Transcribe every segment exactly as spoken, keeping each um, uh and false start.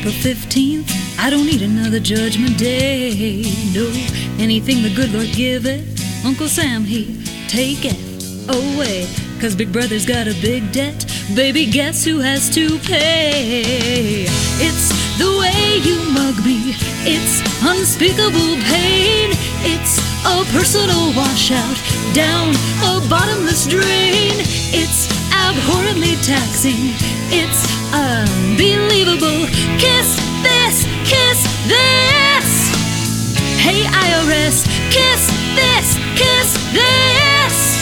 April fifteenth, I don't need another judgment day. No, anything the good Lord giveth, Uncle Sam, he taketh away. Cause Big Brother's got a big debt, baby, guess who has to pay? It's the way you mug me, it's unspeakable pain. It's a personal washout down a bottomless drain. It's abhorrently taxing, it's unbelievable. Kiss this, kiss this. Hey I R S, kiss this, kiss this.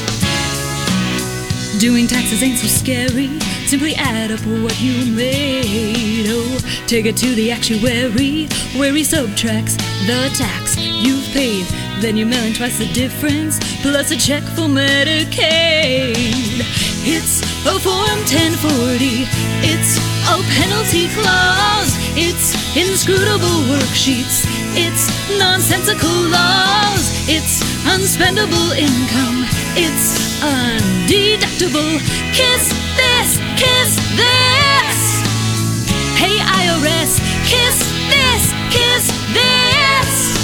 Doing taxes ain't so scary, simply add up what you made. Oh, take it to the actuary, where he subtracts the tax you've paid. Then you're mailing twice the difference, plus a check for Medicaid. It's a Form ten forty, it's a penalty clause, it's inscrutable worksheets, it's nonsensical laws, it's unspendable income, it's undeductible. Kiss this, kiss this. Hey I R S, kiss this, kiss this.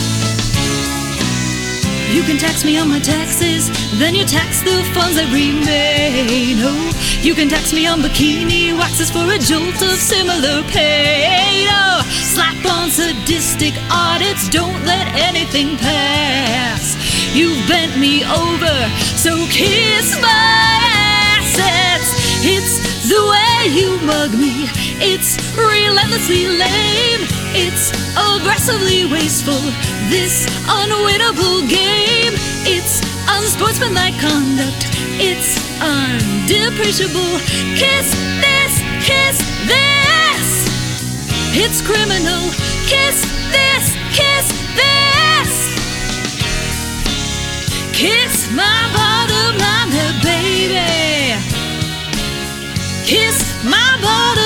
You can tax me on my taxes, then you tax the funds that remain. Oh, you can tax me on bikini waxes for a jolt of similar pain. Oh, slap on sadistic audits, don't let anything pass. You've bent me over, so kiss my assets. It's the way you mug me, it's relentlessly lame, it's aggressively wasteful, this unwinnable game. It's unsportsmanlike conduct, it's undepreciable. Kiss this, kiss this. It's criminal. Kiss this, kiss this. Kiss my bottom line, baby. Kiss my bottom